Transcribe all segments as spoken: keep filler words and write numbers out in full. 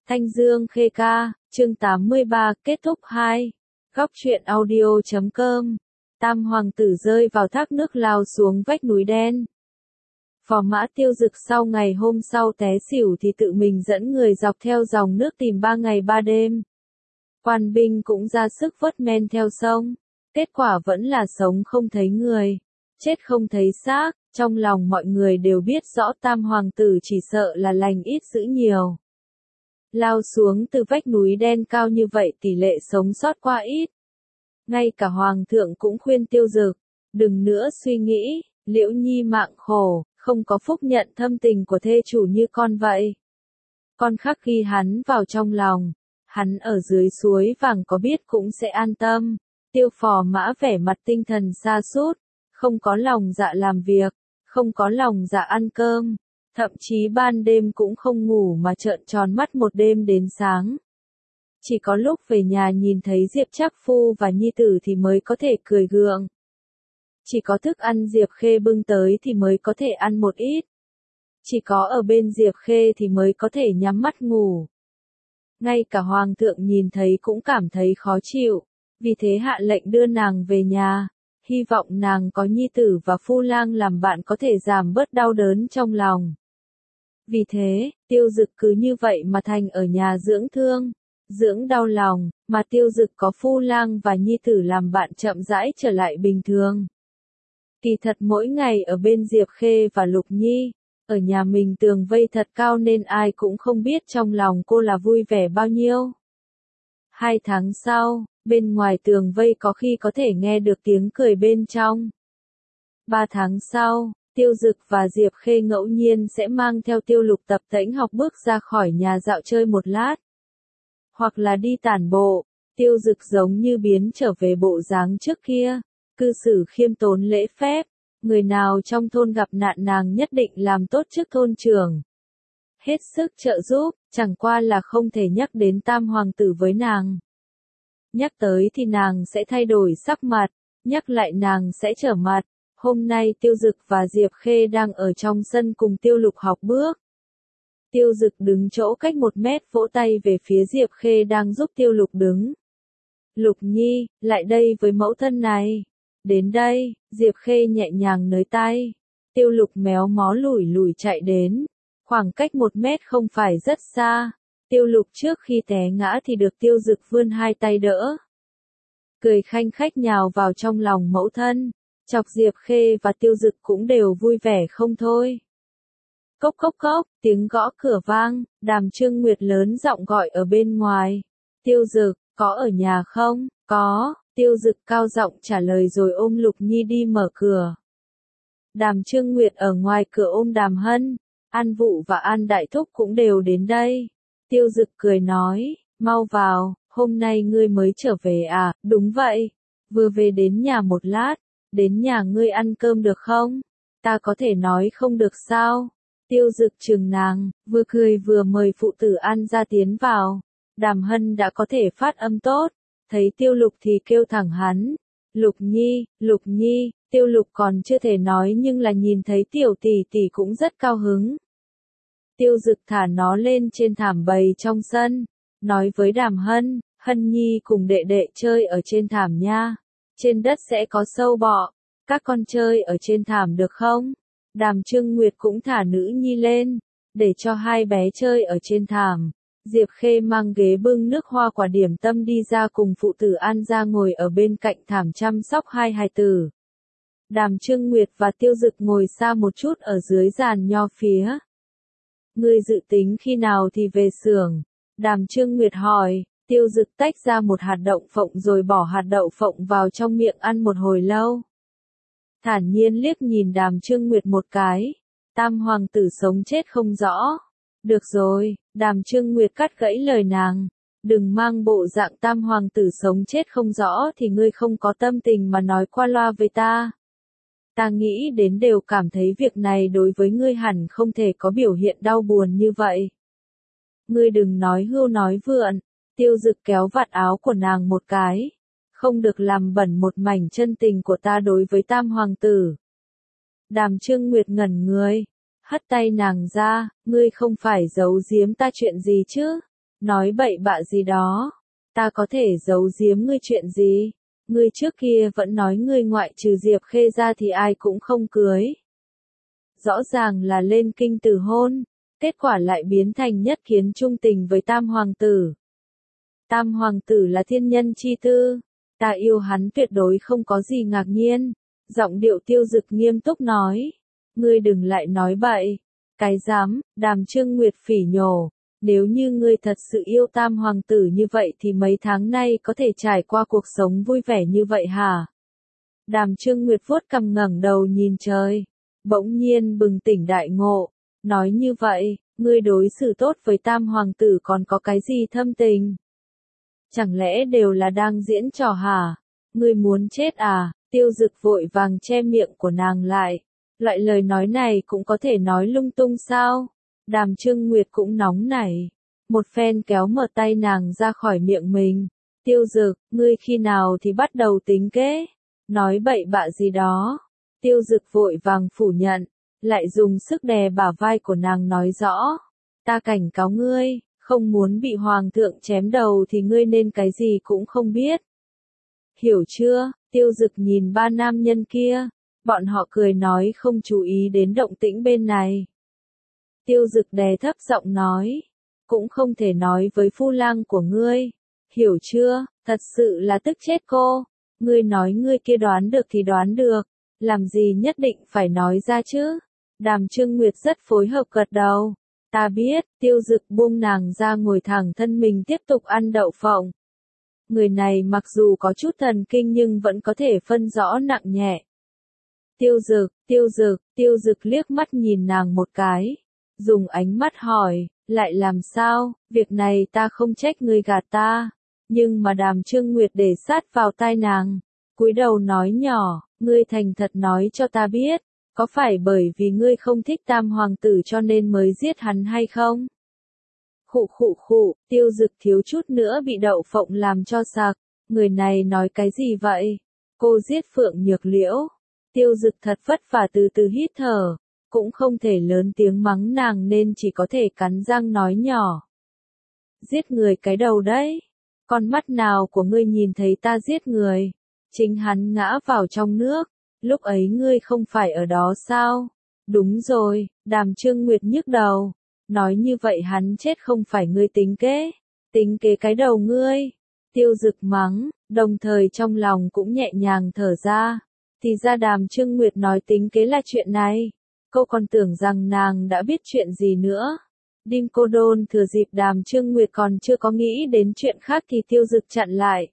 Thanh Dương Khê Ca, chương tám mươi ba, kết thúc hai. Góc truyện audio chấm com. Tam hoàng tử rơi vào thác nước lao xuống vách núi đen. Phò mã Tiêu Dực sau ngày hôm sau té xỉu thì tự mình dẫn người dọc theo dòng nước tìm ba ngày ba đêm. Quan binh cũng ra sức vớt men theo sông. Kết quả vẫn là sống không thấy người, chết không thấy xác. Trong lòng mọi người đều biết rõ tam hoàng tử chỉ sợ là lành ít dữ nhiều. Lao xuống từ vách núi đen cao như vậy tỷ lệ sống sót quá ít. Ngay cả hoàng thượng cũng khuyên Tiêu Dực, đừng nữa suy nghĩ, Liễu Nhi mạng khổ, không có phúc nhận thâm tình của thê chủ như con vậy. Con khắc ghi hắn vào trong lòng, hắn ở dưới suối vàng có biết cũng sẽ an tâm. Tiêu phò mã vẻ mặt tinh thần sa sút, không có lòng dạ làm việc, không có lòng dạ ăn cơm. Thậm chí ban đêm cũng không ngủ mà trợn tròn mắt một đêm đến sáng. Chỉ có lúc về nhà nhìn thấy Diệp Trác Phu và nhi tử thì mới có thể cười gượng. Chỉ có thức ăn Diệp Khê bưng tới thì mới có thể ăn một ít. Chỉ có ở bên Diệp Khê thì mới có thể nhắm mắt ngủ. Ngay cả hoàng thượng nhìn thấy cũng cảm thấy khó chịu, vì thế hạ lệnh đưa nàng về nhà. Hy vọng nàng có nhi tử và phu lang làm bạn có thể giảm bớt đau đớn trong lòng. Vì thế, Tiêu Dực cứ như vậy mà thành ở nhà dưỡng thương, dưỡng đau lòng, mà Tiêu Dực có phu lang và nhi tử làm bạn chậm rãi trở lại bình thường. Kỳ thật mỗi ngày ở bên Diệp Khê và Lục Nhi, ở nhà mình tường vây thật cao nên ai cũng không biết trong lòng cô là vui vẻ bao nhiêu. Hai tháng sau, bên ngoài tường vây có khi có thể nghe được tiếng cười bên trong. Ba tháng sau, Tiêu Dực và Diệp Khê ngẫu nhiên sẽ mang theo Tiêu Lục tập tễnh học bước ra khỏi nhà dạo chơi một lát. Hoặc là đi tản bộ, Tiêu Dực giống như biến trở về bộ dáng trước kia, cư xử khiêm tốn lễ phép, người nào trong thôn gặp nạn nàng nhất định làm tốt trước thôn trưởng. Hết sức trợ giúp, chẳng qua là không thể nhắc đến tam hoàng tử với nàng. Nhắc tới thì nàng sẽ thay đổi sắc mặt, nhắc lại nàng sẽ trở mặt. Hôm nay Tiêu Dực và Diệp Khê đang ở trong sân cùng Tiêu Lục học bước. Tiêu Dực đứng chỗ cách một mét vỗ tay về phía Diệp Khê đang giúp Tiêu Lục đứng. Lục Nhi, lại đây với mẫu thân này. Đến đây, Diệp Khê nhẹ nhàng nới tay. Tiêu Lục méo mó lủi lủi chạy đến. Khoảng cách một mét không phải rất xa. Tiêu Lục trước khi té ngã thì được Tiêu Dực vươn hai tay đỡ. Cười khanh khách nhào vào trong lòng mẫu thân. Chọc Diệp Khê và Tiêu Dực cũng đều vui vẻ không thôi. Cốc cốc cốc, tiếng gõ cửa vang, Đàm Trương Nguyệt lớn giọng gọi ở bên ngoài. Tiêu Dực, có ở nhà không? Có, Tiêu Dực cao giọng trả lời rồi ôm Lục Nhi đi mở cửa. Đàm Trương Nguyệt ở ngoài cửa ôm Đàm Hân, An Vụ và An Đại Thúc cũng đều đến đây. Tiêu Dực cười nói, mau vào, hôm nay ngươi mới trở về à? Đúng vậy, vừa về đến nhà một lát. Đến nhà ngươi ăn cơm được không? Ta có thể nói không được sao? Tiêu Dực trừng nàng, vừa cười vừa mời phụ tử An ra tiến vào. Đàm Hân đã có thể phát âm tốt, thấy Tiêu Lục thì kêu thẳng hắn. Lục Nhi, Lục Nhi, Tiêu Lục còn chưa thể nói nhưng là nhìn thấy tiểu tỷ tỷ cũng rất cao hứng. Tiêu Dực thả nó lên trên thảm bày trong sân, nói với Đàm Hân, Hân Nhi cùng đệ đệ chơi ở trên thảm nha. Trên đất sẽ có sâu bọ, các con chơi ở trên thảm được không? Đàm Trương Nguyệt cũng thả nữ nhi lên, để cho hai bé chơi ở trên thảm. Diệp Khê mang ghế bưng nước hoa quả điểm tâm đi ra cùng phụ tử An ra ngồi ở bên cạnh thảm chăm sóc hai hài tử. Đàm Trương Nguyệt và Tiêu Dực ngồi xa một chút ở dưới giàn nho phía. Ngươi dự tính khi nào thì về xưởng? Đàm Trương Nguyệt hỏi. Tiêu Dực tách ra một hạt đậu phộng rồi bỏ hạt đậu phộng vào trong miệng ăn một hồi lâu. Thản nhiên liếc nhìn Đàm Trương Nguyệt một cái. Tam hoàng tử sống chết không rõ. Được rồi, Đàm Trương Nguyệt cắt gãy lời nàng. Đừng mang bộ dạng tam hoàng tử sống chết không rõ thì ngươi không có tâm tình mà nói qua loa với ta. Ta nghĩ đến đều cảm thấy việc này đối với ngươi hẳn không thể có biểu hiện đau buồn như vậy. Ngươi đừng nói hưu nói vượn. Tiêu Dực kéo vạt áo của nàng một cái. Không được làm bẩn một mảnh chân tình của ta đối với tam hoàng tử. Đàm Trương Nguyệt ngẩn người. Hất tay nàng ra, ngươi không phải giấu giếm ta chuyện gì chứ? nói bậy bạ gì đó. Ta có thể giấu giếm ngươi chuyện gì? Ngươi trước kia vẫn nói ngươi ngoại trừ Diệp Khê ra thì ai cũng không cưới. Rõ ràng là lên kinh từ hôn, kết quả lại biến thành nhất kiến trung tình với Tam Hoàng tử. Tam Hoàng tử là thiên nhân chi tư, ta yêu hắn tuyệt đối không có gì ngạc nhiên. Giọng điệu Tiêu Dực nghiêm túc nói, ngươi đừng lại nói bậy. Cái dám, Đàm Trương Nguyệt phỉ nhổ, nếu như ngươi thật sự yêu Tam Hoàng tử như vậy thì mấy tháng nay có thể trải qua cuộc sống vui vẻ như vậy hả? Đàm Trương Nguyệt vuốt cằm ngẩng đầu nhìn trời, bỗng nhiên bừng tỉnh đại ngộ, nói như vậy, ngươi đối xử tốt với Tam Hoàng tử còn có cái gì thâm tình? Chẳng lẽ đều là đang diễn trò hả? Ngươi muốn chết à? Tiêu Dực vội vàng che miệng của nàng lại. Loại lời nói này cũng có thể nói lung tung sao? Đàm Trương Nguyệt cũng nóng nảy. Một phen kéo mở tay nàng ra khỏi miệng mình. Tiêu Dực, ngươi khi nào thì bắt đầu tính kế? Nói bậy bạ gì đó. Tiêu Dực vội vàng phủ nhận. Lại dùng sức đè bả vai của nàng nói rõ. Ta cảnh cáo ngươi, không muốn bị hoàng thượng chém đầu thì ngươi nên cái gì cũng không biết. Hiểu chưa? Tiêu Dực nhìn ba nam nhân kia. Bọn họ cười nói không chú ý đến động tĩnh bên này. Tiêu Dực đè thấp giọng nói. Cũng không thể nói với phu lang của ngươi. Hiểu chưa? Thật sự là tức chết cô. Ngươi nói ngươi kia đoán được thì đoán được. Làm gì nhất định phải nói ra chứ? Đàm Trương Nguyệt rất phối hợp gật đầu. Ta biết, Tiêu Dực buông nàng ra ngồi thẳng thân mình tiếp tục ăn đậu phộng. Người này mặc dù có chút thần kinh nhưng vẫn có thể phân rõ nặng nhẹ. Tiêu Dực, Tiêu Dực, Tiêu Dực liếc mắt nhìn nàng một cái. Dùng ánh mắt hỏi, lại làm sao, việc này ta không trách ngươi gạt ta. Nhưng mà Đàm Trương Nguyệt để sát vào tai nàng. Cúi đầu nói nhỏ, ngươi thành thật nói cho ta biết. Có phải bởi vì ngươi không thích Tam Hoàng tử cho nên mới giết hắn hay không? Khụ khụ khụ, Tiêu Dực thiếu chút nữa bị đậu phộng làm cho sặc. Người này nói cái gì vậy? Cô giết Phượng Nhược Liễu. Tiêu Dực thật vất vả từ từ hít thở. Cũng không thể lớn tiếng mắng nàng nên chỉ có thể cắn răng nói nhỏ. Giết người cái đầu đấy. Con mắt nào của ngươi nhìn thấy ta giết người? Chính hắn ngã vào trong nước. Lúc ấy ngươi không phải ở đó sao? Đúng rồi, Đàm Trương Nguyệt nhức đầu. Nói như vậy hắn chết không phải ngươi tính kế. Tính kế cái đầu ngươi. Tiêu Dực mắng, đồng thời trong lòng cũng nhẹ nhàng thở ra. Thì ra Đàm Trương Nguyệt nói tính kế là chuyện này. Cô còn tưởng rằng nàng đã biết chuyện gì nữa. Đinh Cô Đôn thừa dịp Đàm Trương Nguyệt còn chưa có nghĩ đến chuyện khác thì Tiêu Dực chặn lại.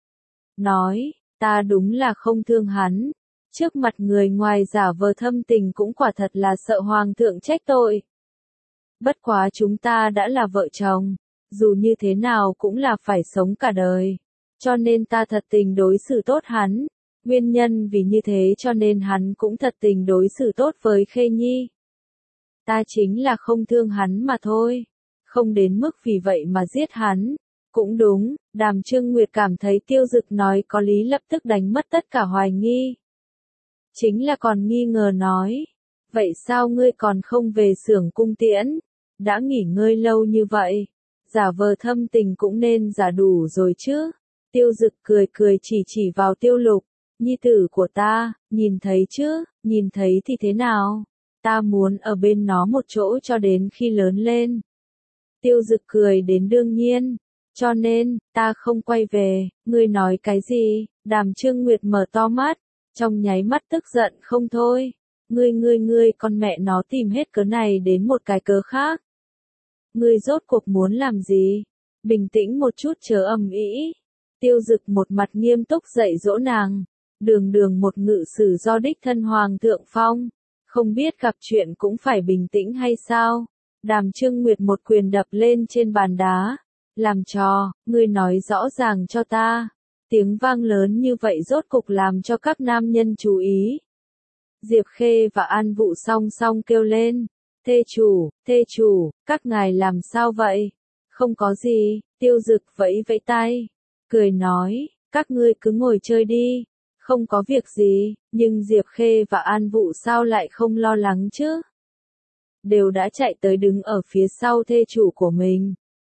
Nói, ta đúng là không thương hắn. Trước mặt người ngoài giả vờ thâm tình cũng quả thật là sợ hoàng thượng trách tội. Bất quá chúng ta đã là vợ chồng, dù như thế nào cũng là phải sống cả đời. Cho nên ta thật tình đối xử tốt hắn. Nguyên nhân vì như thế cho nên hắn cũng thật tình đối xử tốt với Khê Nhi. Ta chính là không thương hắn mà thôi. Không đến mức vì vậy mà giết hắn. Cũng đúng, Đàm Trương Nguyệt cảm thấy Tiêu Dực nói có lý lập tức đánh mất tất cả hoài nghi. Chính là còn nghi ngờ nói. Vậy sao ngươi còn không về xưởng cung tiễn? Đã nghỉ ngơi lâu như vậy. Giả vờ thâm tình cũng nên giả đủ rồi chứ. Tiêu Dực cười cười chỉ chỉ vào Tiêu Lục. Nhi tử của ta, nhìn thấy chứ, nhìn thấy thì thế nào? Ta muốn ở bên nó một chỗ cho đến khi lớn lên. Tiêu Dực cười đến đương nhiên. Cho nên, ta không quay về, ngươi nói cái gì? Đàm Trương Nguyệt mở to mắt. Trong nháy mắt tức giận không thôi. Ngươi ngươi ngươi con mẹ nó tìm hết cớ này đến một cái cớ khác. Ngươi rốt cuộc muốn làm gì? Bình tĩnh một chút chớ ầm ĩ. Tiêu Dực một mặt nghiêm túc dạy dỗ nàng. Đường đường một ngự sử do đích thân hoàng thượng phong. Không biết gặp chuyện cũng phải bình tĩnh hay sao? Đàm Trương Nguyệt một quyền đập lên trên bàn đá. Làm trò, ngươi nói rõ ràng cho ta. Tiếng vang lớn như vậy rốt cục làm cho các nam nhân chú ý. Diệp Khê và An Vụ song song kêu lên. Thê chủ, thê chủ, các ngài làm sao vậy? Không có gì, Tiêu Dực vẫy vẫy tay. Cười nói, các ngươi cứ ngồi chơi đi. Không có việc gì, nhưng Diệp Khê và An Vụ sao lại không lo lắng chứ? Đều đã chạy tới đứng ở phía sau thê chủ của mình.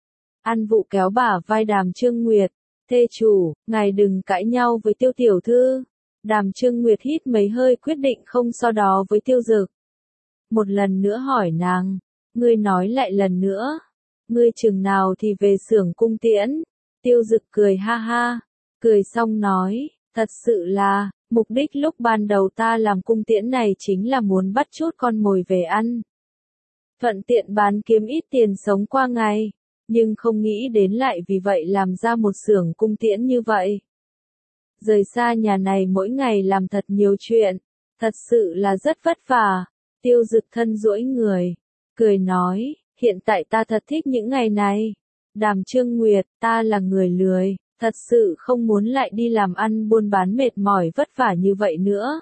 An Vũ kéo bả vai Đàm Trương Nguyệt, thê chủ, ngài đừng cãi nhau với Tiêu tiểu thư. Đàm Trương Nguyệt hít mấy hơi quyết định không so đo với Tiêu Dực. Một lần nữa hỏi nàng, ngươi nói lại lần nữa, ngươi chừng nào thì về xưởng cung tiễn. Tiêu Dực cười ha ha, cười xong nói, thật sự là, mục đích lúc ban đầu ta làm cung tiễn này chính là muốn bắt chút con mồi về ăn. Thuận tiện bán kiếm ít tiền sống qua ngày, nhưng không nghĩ đến lại vì vậy làm ra một xưởng cung tiễn như vậy. Rời xa nhà này mỗi ngày làm thật nhiều chuyện, thật sự là rất vất vả. Tiêu Dực thân duỗi người, cười nói, hiện tại ta thật thích những ngày này. Đàm Trương Nguyệt, ta là người lười, thật sự không muốn lại đi làm ăn buôn bán mệt mỏi vất vả như vậy nữa.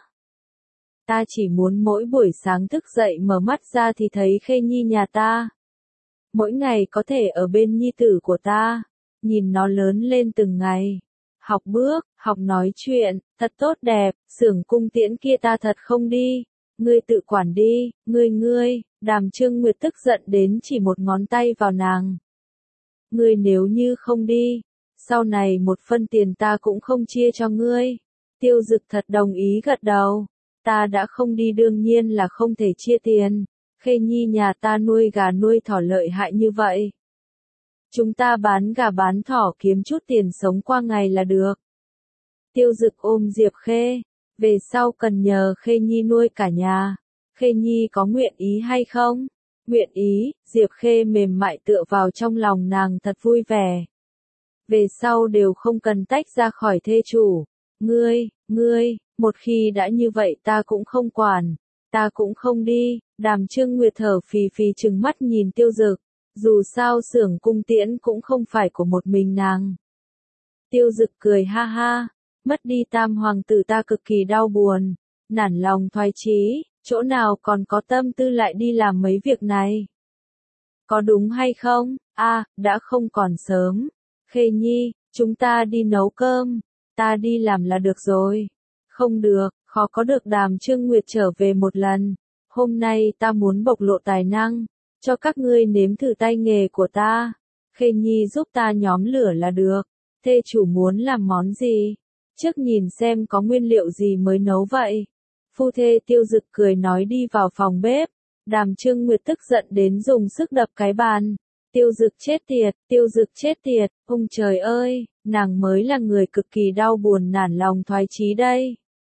Ta chỉ muốn mỗi buổi sáng thức dậy mở mắt ra thì thấy Khê Nhi nhà ta. Mỗi ngày có thể ở bên nhi tử của ta, nhìn nó lớn lên từng ngày. Học bước, học nói chuyện, thật tốt đẹp, xưởng cung tiễn kia ta thật không đi. Ngươi tự quản đi, ngươi ngươi, Đàm Trương Nguyệt tức giận đến chỉ một ngón tay vào nàng. Ngươi nếu như không đi, sau này một phân tiền ta cũng không chia cho ngươi. Tiêu Dực thật đồng ý gật đầu. Ta đã không đi đương nhiên là không thể chia tiền. Khê Nhi nhà ta nuôi gà nuôi thỏ lợi hại như vậy. Chúng ta bán gà bán thỏ kiếm chút tiền sống qua ngày là được. Tiêu Dực ôm Diệp Khê. Về sau cần nhờ Khê Nhi nuôi cả nhà. Khê Nhi có nguyện ý hay không? Nguyện ý, Diệp Khê mềm mại tựa vào trong lòng nàng thật vui vẻ. Về sau đều không cần tách ra khỏi thê chủ. Ngươi, ngươi, một khi đã như vậy ta cũng không quản. Ta cũng không đi. Đàm Trương Nguyệt thở phì phì trừng mắt nhìn Tiêu Dực. Dù sao xưởng cung tiễn cũng không phải của một mình nàng. Tiêu Dực cười ha ha. Mất đi tam hoàng tử ta cực kỳ đau buồn. Nản lòng thoái chí, chỗ nào còn có tâm tư lại đi làm mấy việc này. Có đúng hay không? A, à, đã không còn sớm. Khê Nhi, chúng ta đi nấu cơm. Ta đi làm là được rồi. Không được, khó có được Đàm Trương Nguyệt trở về một lần. Hôm nay ta muốn bộc lộ tài năng, cho các ngươi nếm thử tay nghề của ta. Khê Nhi giúp ta nhóm lửa là được. Thê chủ muốn làm món gì? Trước nhìn xem có nguyên liệu gì mới nấu vậy. Phu thê Tiêu Dực cười nói đi vào phòng bếp. Đàm Trương Nguyệt tức giận đến dùng sức đập cái bàn. Tiêu Dực chết tiệt, Tiêu Dực chết tiệt, ông trời ơi, nàng mới là người cực kỳ đau buồn nản lòng thoái chí đây.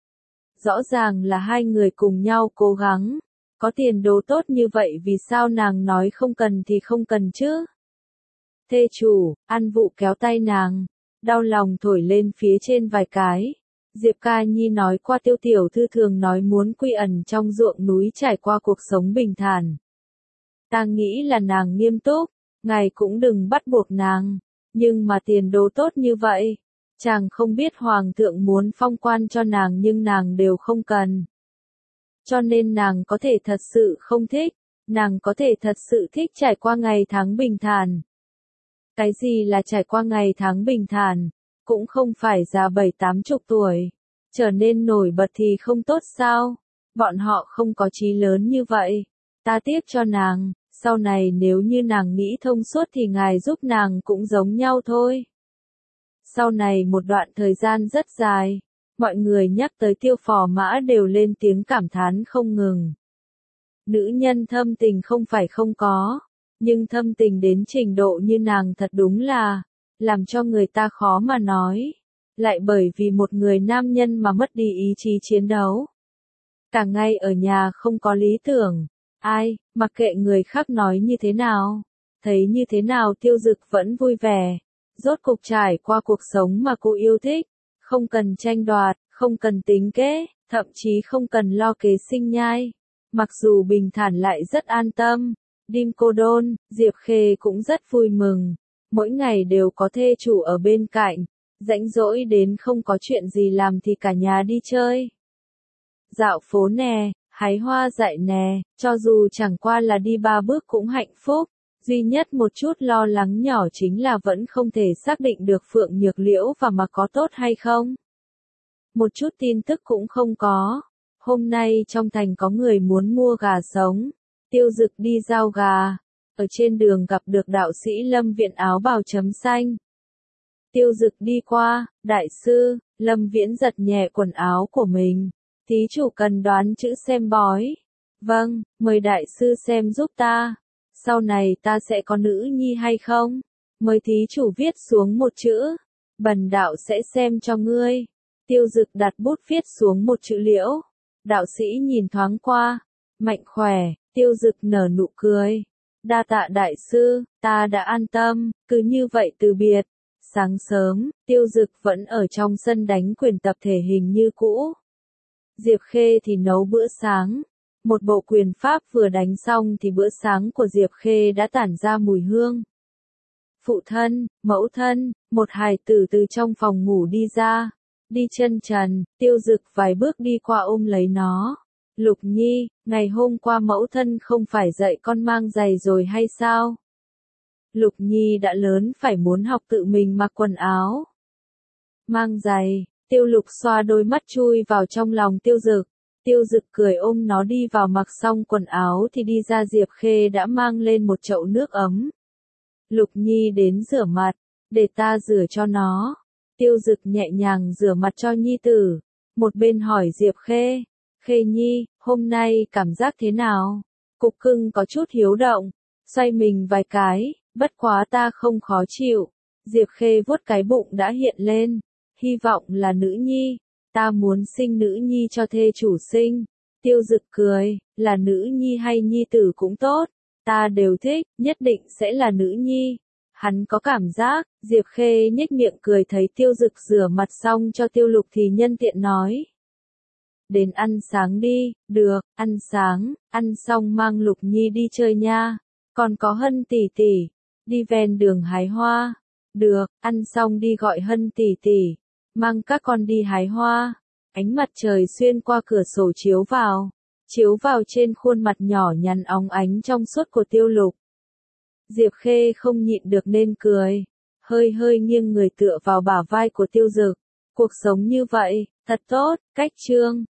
Rõ ràng là hai người cùng nhau cố gắng. Có tiền đồ tốt như vậy vì sao nàng nói không cần thì không cần chứ? Thê chủ, An Vũ kéo tay nàng, đau lòng thổi lên phía trên vài cái. Diệp Ca Nhi nói qua Tiêu tiểu thư thường nói muốn quy ẩn trong ruộng núi trải qua cuộc sống bình thản. Ta nghĩ là nàng nghiêm túc, ngài cũng đừng bắt buộc nàng, nhưng mà tiền đồ tốt như vậy. Chàng không biết hoàng thượng muốn phong quan cho nàng nhưng nàng đều không cần. Cho nên nàng có thể thật sự không thích, nàng có thể thật sự thích trải qua ngày tháng bình thản. Cái gì là trải qua ngày tháng bình thản? Cũng không phải già bảy tám chục tuổi, trở nên nổi bật thì không tốt sao? Bọn họ không có chí lớn như vậy. Ta tiếc cho nàng, sau này nếu như nàng nghĩ thông suốt thì ngài giúp nàng cũng giống nhau thôi. Sau này một đoạn thời gian rất dài, mọi người nhắc tới Tiêu Phò Mã đều lên tiếng cảm thán không ngừng. Nữ nhân thâm tình không phải không có, nhưng thâm tình đến trình độ như nàng thật đúng là làm cho người ta khó mà nói, lại bởi vì một người nam nhân mà mất đi ý chí chiến đấu. Cả ngày ở nhà không có lý tưởng, ai, mặc kệ người khác nói như thế nào, thấy như thế nào Tiêu Dực vẫn vui vẻ, rốt cục trải qua cuộc sống mà cô yêu thích, không cần tranh đoạt, không cần tính kế, thậm chí không cần lo kế sinh nhai. Mặc dù bình thản lại rất an tâm, Dim Cô Đôn, Diệp Khê cũng rất vui mừng. Mỗi ngày đều có thê chủ ở bên cạnh, rãnh rỗi đến không có chuyện gì làm thì cả nhà đi chơi. Dạo phố nè, hái hoa dại nè, cho dù chẳng qua là đi ba bước cũng hạnh phúc. Duy nhất một chút lo lắng nhỏ chính là vẫn không thể xác định được Phượng Nhược Liễu và mà có tốt hay không. Một chút tin tức cũng không có. Hôm nay trong thành có người muốn mua gà sống. Tiêu Dực đi giao gà. ở trên đường gặp được đạo sĩ Lâm Viễn áo bào chấm xanh. Tiêu Dực đi qua, đại sư, Lâm Viễn giật nhẹ quần áo của mình. Thí chủ cần đoán chữ xem bói. Vâng, mời đại sư xem giúp ta. Sau này ta sẽ có nữ nhi hay không? Mời thí chủ viết xuống một chữ. Bần đạo sẽ xem cho ngươi. Tiêu Dực đặt bút viết xuống một chữ liễu. Đạo sĩ nhìn thoáng qua. Mạnh khỏe, Tiêu Dực nở nụ cười. Đa tạ đại sư, ta đã an tâm, cứ như vậy từ biệt. Sáng sớm, Tiêu Dực vẫn ở trong sân đánh quyền tập thể hình như cũ. Diệp Khê thì nấu bữa sáng. Một bộ quyền pháp vừa đánh xong thì bữa sáng của Diệp Khê đã tản ra mùi hương. Phụ thân, mẫu thân, một hài tử từ trong phòng ngủ đi ra. Đi chân trần, Tiêu Dực vài bước đi qua ôm lấy nó. Lục Nhi, ngày hôm qua mẫu thân không phải dạy con mang giày rồi hay sao? Lục Nhi đã lớn phải muốn học tự mình mặc quần áo. Mang giày, Tiêu Lục xoa đôi mắt chui vào trong lòng Tiêu Dực. Tiêu Dực cười ôm nó đi vào mặc xong quần áo thì đi ra. Diệp Khê đã mang lên một chậu nước ấm. Lục Nhi đến rửa mặt, để ta rửa cho nó. Tiêu Dực nhẹ nhàng rửa mặt cho Nhi tử. Một bên hỏi Diệp Khê, Khê Nhi, hôm nay cảm giác thế nào? Cục cưng có chút hiếu động, xoay mình vài cái, bất quá ta không khó chịu. Diệp Khê vuốt cái bụng đã hiện lên, hy vọng là nữ nhi, ta muốn sinh nữ nhi cho thê chủ sinh. Tiêu Dực cười, là nữ nhi hay nhi tử cũng tốt, ta đều thích, nhất định sẽ là nữ nhi. Hắn có cảm giác, Diệp Khê nhếch miệng cười thấy Tiêu Dực rửa mặt xong cho Tiêu Lục thì nhân tiện nói. Đến ăn sáng đi, được, ăn sáng, ăn xong mang Lục Nhi đi chơi nha. Còn có Hân tỷ tỷ, đi ven đường hái hoa. Được, ăn xong đi gọi Hân tỷ tỷ, mang các con đi hái hoa. Ánh mặt trời xuyên qua cửa sổ chiếu vào, chiếu vào trên khuôn mặt nhỏ nhắn óng ánh trong suốt của Tiêu Lục. Diệp Khê không nhịn được nên cười, hơi hơi nghiêng người tựa vào bả vai của Tiêu Dực. Cuộc sống như vậy, thật tốt, cách chương.